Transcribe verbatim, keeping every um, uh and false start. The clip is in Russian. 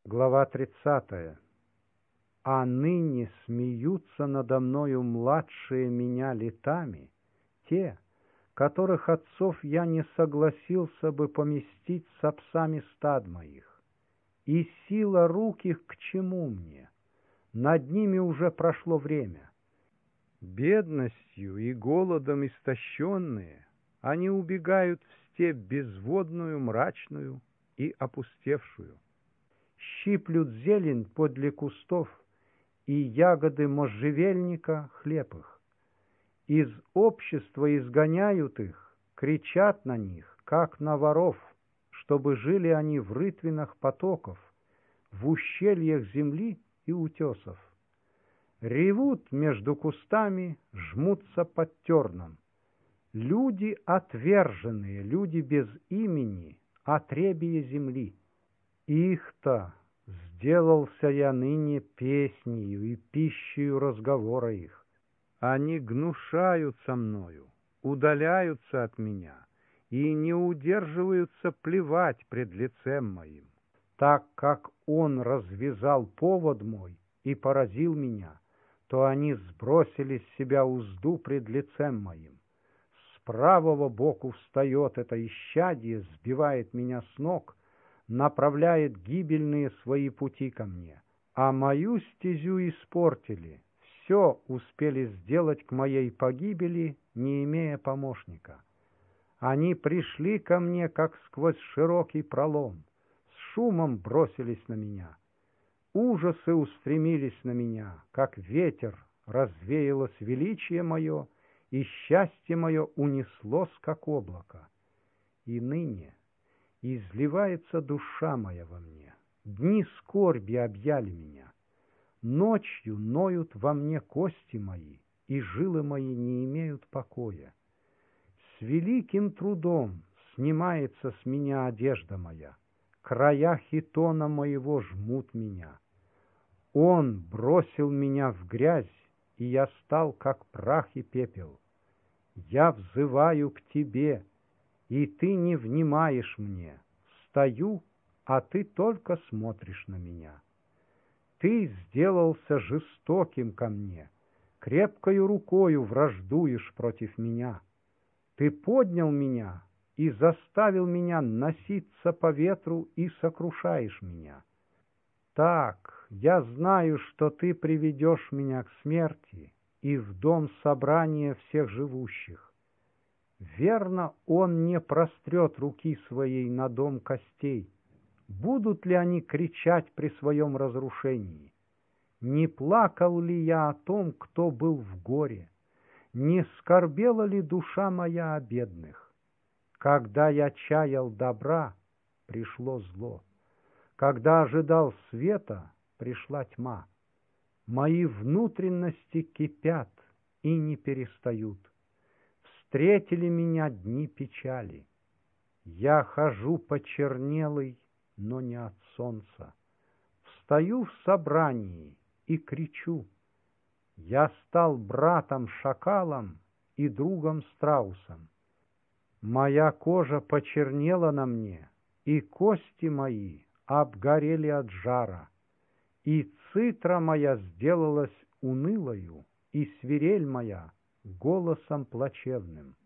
Глава тридцатая. А ныне смеются надо мною младшие меня летами, те, которых отцов я не согласился бы поместить с овсами стад моих. И сила рук их к чему мне? Над ними уже прошло время. Бедностью и голодом истощенные, они убегают в степь безводную, мрачную и опустевшую. Щиплют зелень подле кустов и ягоды можжевельника хлеб их. Из общества изгоняют их, кричат на них, как на воров, чтобы жили они в рытвинах потоков, в ущельях земли и утесов. Ревут между кустами, жмутся под терном. Люди отверженные, люди без имени, отребье земли. Их-то сделался я ныне песнею и пищею разговора их. Они гнушаются мною, удаляются от меня и не удерживаются плевать пред лицем моим. Так как он развязал повод мой и поразил меня, то они сбросили с себя узду пред лицем моим. С правого боку встает это исчадие, сбивает меня с ног, направляет гибельные свои пути ко мне, а мою стезю испортили, все успели сделать к моей погибели, не имея помощника. Они пришли ко мне, как сквозь широкий пролом, с шумом бросились на меня. Ужасы устремились на меня, как ветер, развеялось величие мое, и счастье мое унеслось, как облако. И ныне изливается душа моя во мне, дни скорби объяли меня. Ночью ноют во мне кости мои, и жилы мои не имеют покоя. С великим трудом снимается с меня одежда моя, края хитона моего жмут меня. Он бросил меня в грязь, и я стал, как прах и пепел. Я взываю к тебе, и ты не внимаешь мне. Стою, а ты только смотришь на меня. Ты сделался жестоким ко мне, крепкою рукою враждуешь против меня. Ты поднял меня и заставил меня носиться по ветру и сокрушаешь меня. Так, я знаю, что ты приведешь меня к смерти и в дом собрания всех живущих. Верно, он не прострет руки своей на дом костей. Будут ли они кричать при своем разрушении? Не плакал ли я о том, кто был в горе? Не скорбела ли душа моя о бедных? Когда я чаял добра, пришло зло. Когда ожидал света, пришла тьма. Мои внутренности кипят и не перестают. Встретили меня дни печали. Я хожу почернелый, но не от солнца. Встаю в собрании и кричу. Я стал братом-шакалом и другом-страусом. Моя кожа почернела на мне, и кости мои обгорели от жара, и цитра моя сделалась унылою, и свирель моя голосом плачевным.